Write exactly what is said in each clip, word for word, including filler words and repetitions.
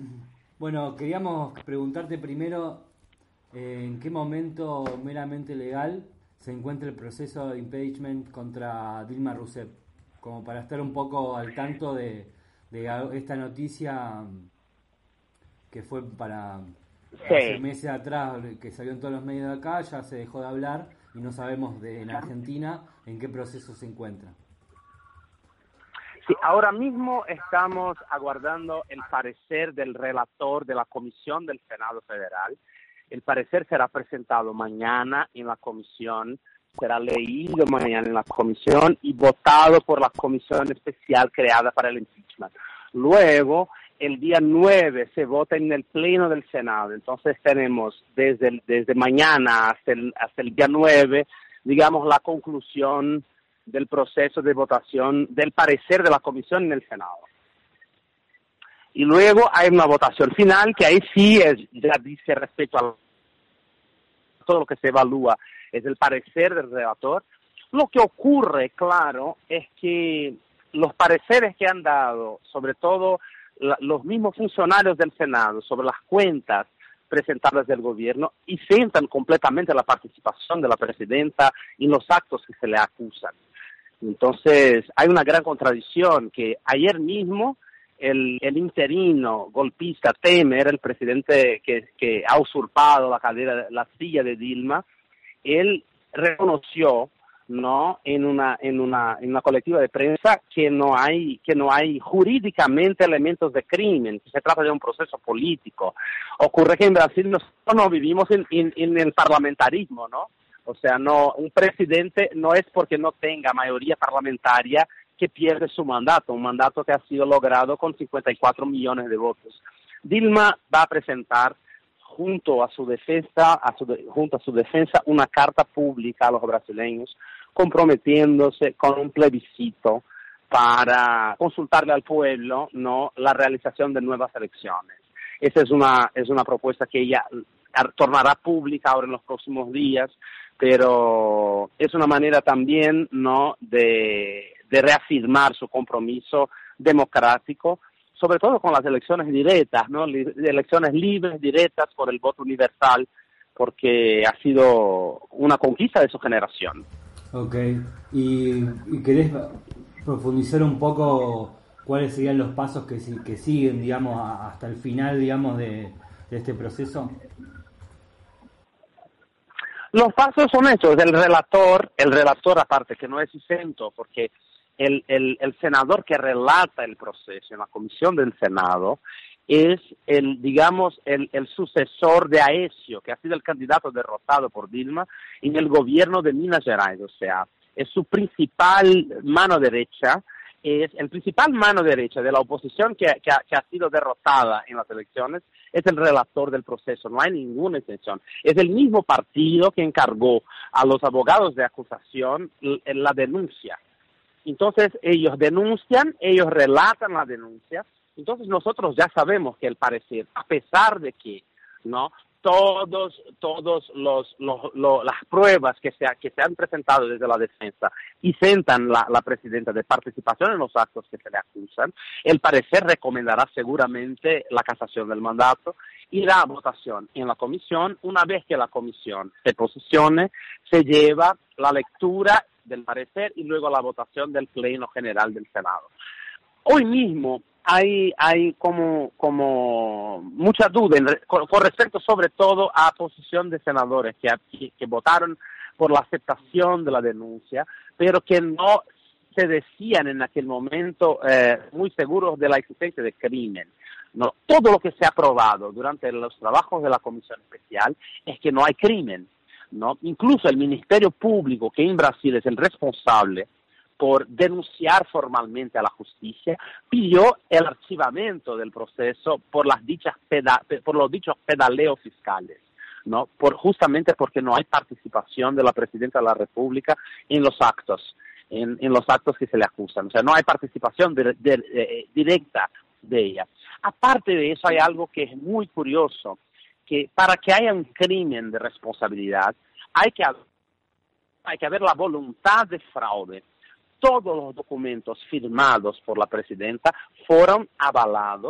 Bueno, queríamos preguntarte primero eh, en qué momento meramente legal se encuentra el proceso de impeachment contra Dilma Rousseff, como para estar un poco al tanto de, de esta noticia que fue para hace Sí, meses atrás, que salió en todos los medios de acá, ya se dejó de hablar y no sabemos de en Argentina en qué proceso se encuentra. sí, ahora mismo estamos aguardando el parecer del relator de la Comisión del Senado Federal. El parecer será presentado mañana en la comisión, será leído mañana en la comisión y votado por la comisión especial creada para el impeachment. Luego, el día nueve se vota en el pleno del Senado. Entonces tenemos desde, el, desde mañana hasta el, hasta el día nueve, digamos, la conclusión del proceso de votación del parecer de la comisión en el Senado. Y luego hay una votación final que ahí sí es, ya dice respecto a todo lo que se evalúa, es el parecer del relator. Lo que ocurre, claro, es que los pareceres que han dado, sobre todo la, los mismos funcionarios del Senado, sobre las cuentas presentadas del gobierno, y sientan completamente la participación de la presidenta en los actos que se le acusan. Entonces, hay una gran contradicción que ayer mismo el, el interino golpista Temer, el presidente que, que ha usurpado la cadera, la silla de Dilma, él reconoció, ¿no?, en una en una en una colectiva de prensa que no hay que no hay jurídicamente elementos de crimen, que se trata de un proceso político. Ocurre que en Brasil nosotros no vivimos en, en, en el parlamentarismo, ¿no? O sea, no, un presidente no es porque no tenga mayoría parlamentaria que pierde su mandato, un mandato que ha sido logrado con cincuenta y cuatro millones de votos. Dilma va a presentar junto a su defensa, a su, junto a su defensa, una carta pública a los brasileños, comprometiéndose con un plebiscito para consultarle al pueblo, ¿no?, la realización de nuevas elecciones. Esa es una es una propuesta que ella tornará pública ahora en los próximos días, pero es una manera también, ¿no?, de, de reafirmar su compromiso democrático, sobre todo con las elecciones directas, ¿no?, elecciones libres, directas, por el voto universal, porque ha sido una conquista de su generación. Ok, y, y querés profundizar un poco cuáles serían los pasos que, que siguen, digamos, a, hasta el final, digamos, de, de este proceso. Los pasos son estos. El relator, el relator aparte que no es exento, porque el, el, el senador que relata el proceso en la comisión del Senado es el, digamos, el, el sucesor de Aécio, que ha sido el candidato derrotado por Dilma en el gobierno de Minas Gerais, o sea, es su principal mano derecha, es el principal mano derecha de la oposición que, que, ha, que ha sido derrotada en las elecciones, es el relator del proceso, no hay ninguna excepción. Es el mismo partido que encargó a los abogados de acusación la denuncia. Entonces ellos denuncian, ellos relatan la denuncia. Entonces nosotros ya sabemos que el parecer, a pesar de que, ¿no?, todos todos los, los, los las pruebas que se ha, que se han presentado desde la defensa y sentan la, la presidenta de participación en los actos que se le acusan, el parecer recomendará seguramente la casación del mandato, irá a votación en la comisión. Una vez que la comisión se posicione, se lleva la lectura del parecer y luego la votación del Pleno General del Senado. Hoy mismo hay hay como como mucha duda en, con, con respecto sobre todo a posición de senadores que, que, que votaron por la aceptación de la denuncia, pero que no se decían en aquel momento eh, muy seguros de la existencia de crimen. No, todo lo que se ha probado durante los trabajos de la Comisión Especial es que no hay crimen, ¿no? Incluso el Ministerio Público, que en Brasil es el responsable por denunciar formalmente a la justicia, pidió el archivamiento del proceso por las dichas peda- por los dichos pedaleos fiscales, ¿no? Por, justamente porque no hay participación de la Presidenta de la República en los actos, en, en los actos que se le acusan. O sea, no hay participación de, de, de, directa de ella. Aparte de eso, hay algo que es muy curioso, que para que haya un crimen de responsabilidad, hay que haber, hay que haber la voluntad de fraude. Todos los documentos firmados por la presidenta fueron avalados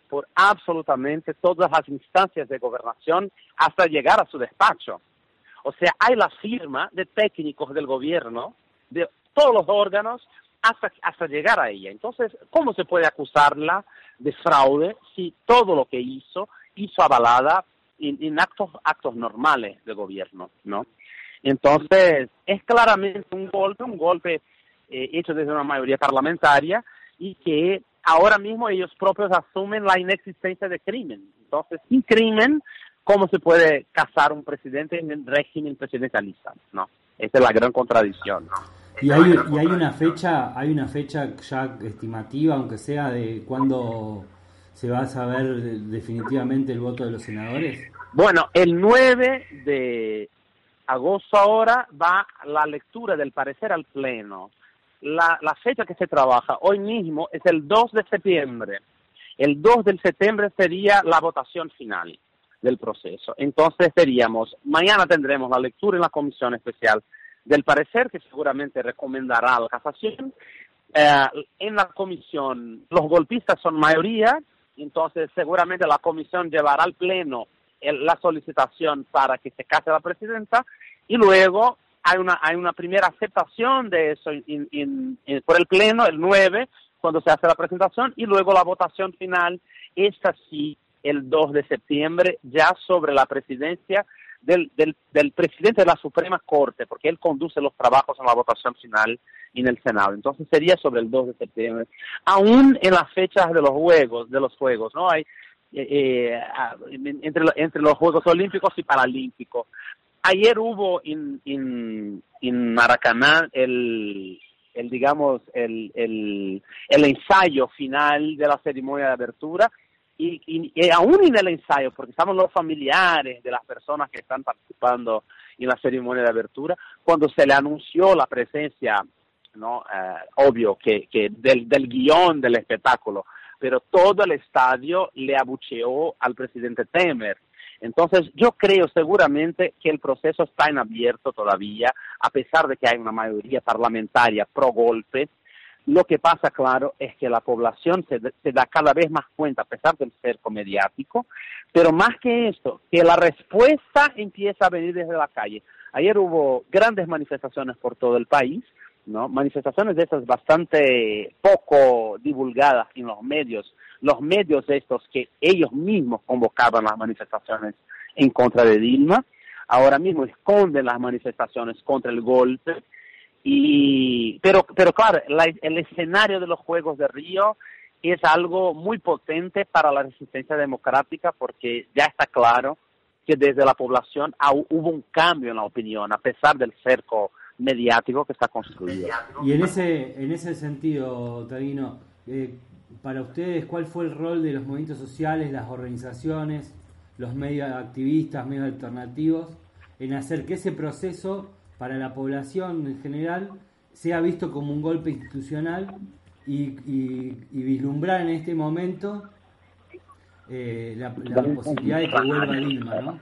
por absolutamente todas las instancias de gobernación hasta llegar a su despacho. O sea, hay la firma de técnicos del gobierno, de todos los órganos, hasta, hasta llegar a ella. Entonces, ¿cómo se puede acusarla de fraude si todo lo que hizo, hizo avalada en, en actos, actos normales de gobierno, ¿no? Entonces, es claramente un golpe, un golpe eh, hecho desde una mayoría parlamentaria y que ahora mismo ellos propios asumen la inexistencia de crimen. Entonces, sin crimen, ¿cómo se puede casar un presidente en el régimen presidencialista? ¿No? Esa es la gran contradicción, ¿no? Y hay, y hay una fecha, hay una fecha ya estimativa, aunque sea, de cuándo se va a saber definitivamente el voto de los senadores. Bueno, el nueve de agosto ahora va la lectura del parecer al Pleno. La, la fecha que se trabaja hoy mismo es el dos de septiembre. El dos de septiembre sería la votación final del proceso. Entonces seríamos, mañana tendremos la lectura en la comisión especial del parecer, que seguramente recomendará la casación. Eh, en la comisión, los golpistas son mayoría, entonces seguramente la comisión llevará al Pleno el, la solicitación para que se case la presidenta, y luego hay una hay una primera aceptación de eso in, in, in, por el Pleno, el nueve, cuando se hace la presentación, y luego la votación final, esta sí, el dos de septiembre, ya sobre la presidencia Del, del, del presidente de la Suprema Corte, porque él conduce los trabajos en la votación final en el Senado. Entonces sería sobre el dos de septiembre. Aún en las fechas de los juegos, de los juegos, ¿no? Hay eh, eh, entre, entre los Juegos Olímpicos y Paralímpicos. Ayer hubo en, en, en Maracaná el, el digamos, el, el, el ensayo final de la ceremonia de apertura. Y, y, y aún en el ensayo, porque estamos los familiares de las personas que están participando en la ceremonia de apertura, cuando se le anunció la presencia, no, eh, obvio que, que del, del guión del espectáculo, pero todo el estadio le abucheó al presidente Temer. Entonces, yo creo seguramente que el proceso está en abierto todavía, a pesar de que hay una mayoría parlamentaria pro golpe. Lo que pasa, claro, es que la población se, se da cada vez más cuenta, a pesar del cerco mediático, pero más que esto, que la respuesta empieza a venir desde la calle. Ayer hubo grandes manifestaciones por todo el país, ¿no? Manifestaciones de esas bastante poco divulgadas en los medios, los medios de estos que ellos mismos convocaban las manifestaciones en contra de Dilma, ahora mismo esconden las manifestaciones contra el golpe. Y pero pero claro, la, el escenario de los Juegos de Río es algo muy potente para la resistencia democrática, porque ya está claro que desde la población ha, hubo un cambio en la opinión, a pesar del cerco mediático que está construido. Y en ese en ese sentido, Taguino, eh, para ustedes, ¿cuál fue el rol de los movimientos sociales, las organizaciones, los medios activistas, medios alternativos, en hacer que ese proceso para la población en general sea visto como un golpe institucional y, y, y vislumbrar en este momento eh, la, la posibilidad de que vuelva Dilma, ¿no?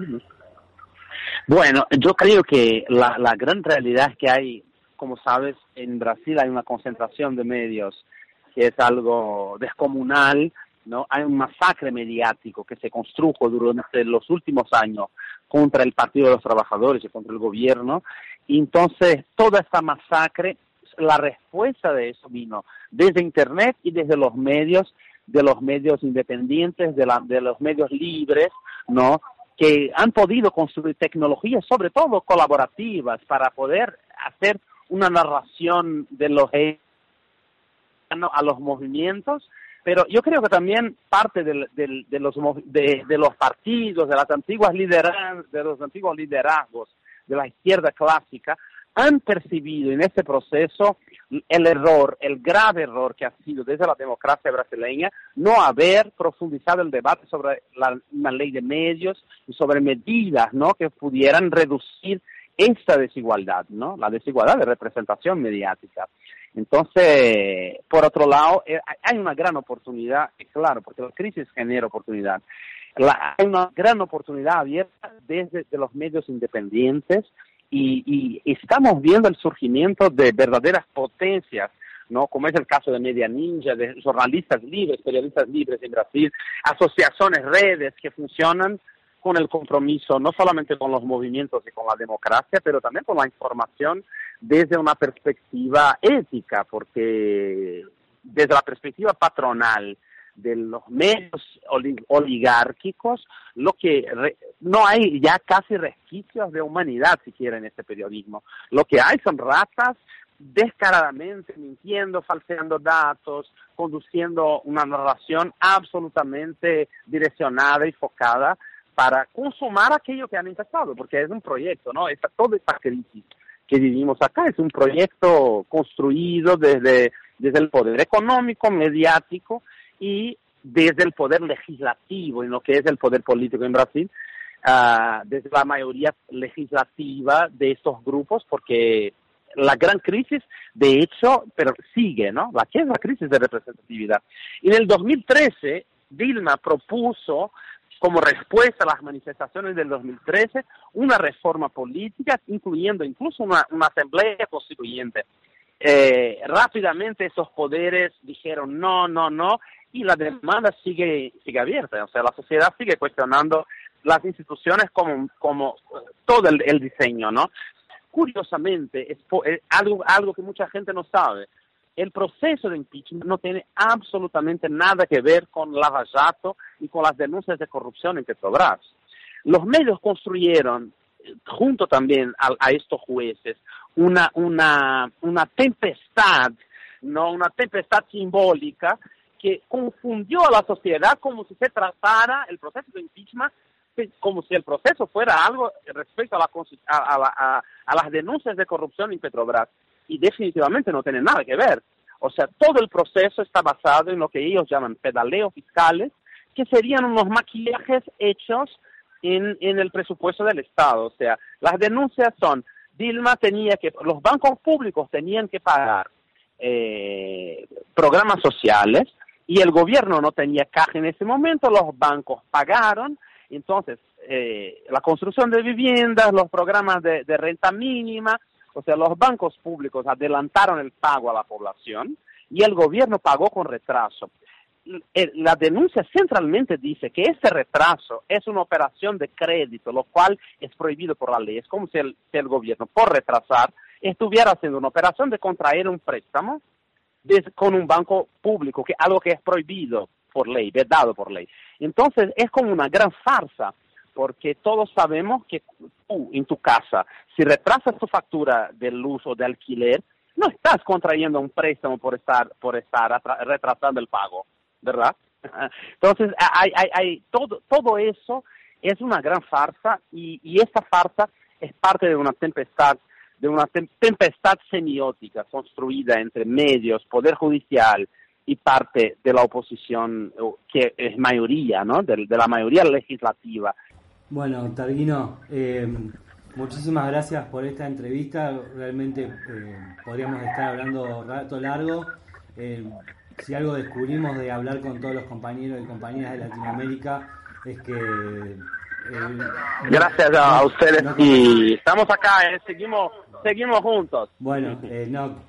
Bueno, yo creo que la, la gran realidad es que hay, como sabes, en Brasil hay una concentración de medios que es algo descomunal, ¿no? Hay un masacre mediático que se construjo durante los últimos años contra el Partido de los Trabajadores y contra el gobierno, y entonces toda esta masacre, la respuesta de eso vino desde Internet y desde los medios, de los medios independientes, de, la, de los medios libres, ¿no? Que han podido construir tecnologías, sobre todo colaborativas, para poder hacer una narración de los a los movimientos. Pero yo creo que también parte del, del, de, los, de, de los partidos, de las antiguas liderazgos, de los antiguos liderazgos de la izquierda clásica, han percibido en este proceso el error, el grave error que ha sido desde la democracia brasileña no haber profundizado el debate sobre la, una ley de medios y sobre medidas, ¿no?, que pudieran reducir esta desigualdad, ¿no?, la desigualdad de representación mediática. Entonces, por otro lado, eh, hay una gran oportunidad, claro, porque la crisis genera oportunidad. La, hay una gran oportunidad abierta desde de los medios independientes y, y estamos viendo el surgimiento de verdaderas potencias ¿no? Como es el caso de Media Ninja, de jornalistas libres, periodistas libres en Brasil, asociaciones, redes que funcionan con el compromiso no solamente con los movimientos y con la democracia, pero también con la información desde una perspectiva ética, porque desde la perspectiva patronal de los medios oligárquicos, lo que re, no hay ya casi resquicios de humanidad siquiera en este periodismo. Lo que hay son ratas descaradamente mintiendo, falseando datos, conduciendo una narración absolutamente direccionada y focada para consumar aquello que han empezado, porque es un proyecto, ¿no? Esta, toda esta crisis que vivimos acá es un proyecto construido desde, desde el poder económico, mediático y desde el poder legislativo, en lo que es el poder político en Brasil, uh, desde la mayoría legislativa de estos grupos, porque la gran crisis, de hecho, pero sigue, ¿no? La que es la crisis de representatividad. Y en el dos mil trece, Dilma propuso, como respuesta a las manifestaciones del dos mil trece, una reforma política, incluyendo incluso una, una asamblea constituyente. Eh, rápidamente esos poderes dijeron no, no, no, y la demanda sigue sigue abierta. O sea, la sociedad sigue cuestionando las instituciones como, como todo el, el diseño, ¿no? Curiosamente, es, es algo, algo que mucha gente no sabe. El proceso de impeachment no tiene absolutamente nada que ver con Lava Jato y con las denuncias de corrupción en Petrobras. Los medios construyeron, junto también a, a estos jueces, una, una, una tempestad, no, una tempestad simbólica que confundió a la sociedad como si se tratara el proceso de impeachment, como si el proceso fuera algo respecto a, la, a, a, a las denuncias de corrupción en Petrobras. Y definitivamente no tiene nada que ver. O sea, todo el proceso está basado en lo que ellos llaman pedaleos fiscales, que serían unos maquillajes hechos en, en el presupuesto del Estado. O sea, las denuncias son, Dilma tenía que, los bancos públicos tenían que pagar eh, programas sociales y el gobierno no tenía caja en ese momento, los bancos pagaron. Entonces, eh, la construcción de viviendas, los programas de, de renta mínima, o sea, los bancos públicos adelantaron el pago a la población y el gobierno pagó con retraso. La denuncia centralmente dice que este retraso es una operación de crédito, lo cual es prohibido por la ley. Es como si el, si el gobierno, por retrasar, estuviera haciendo una operación de contraer un préstamo de, con un banco público, que algo que es prohibido por ley, vedado por ley. Entonces, es como una gran farsa, porque todos sabemos que tú, en tu casa, si retrasas tu factura de luz o de alquiler, no estás contrayendo un préstamo por estar por estar retrasando el pago, ¿verdad? Entonces, hay, hay, hay todo, todo eso es una gran farsa y, y esta farsa es parte de una tempestad, de una tempestad semiótica construida entre medios, poder judicial y parte de la oposición, que es mayoría, ¿no? De, de la mayoría legislativa. Bueno, Targuino, eh, muchísimas gracias por esta entrevista. Realmente eh, podríamos estar hablando rato largo. Eh, si algo descubrimos de hablar con todos los compañeros y compañeras de Latinoamérica es que... Eh, gracias a, no, a ustedes no, y estamos acá, eh, seguimos, seguimos juntos. Bueno, eh, no,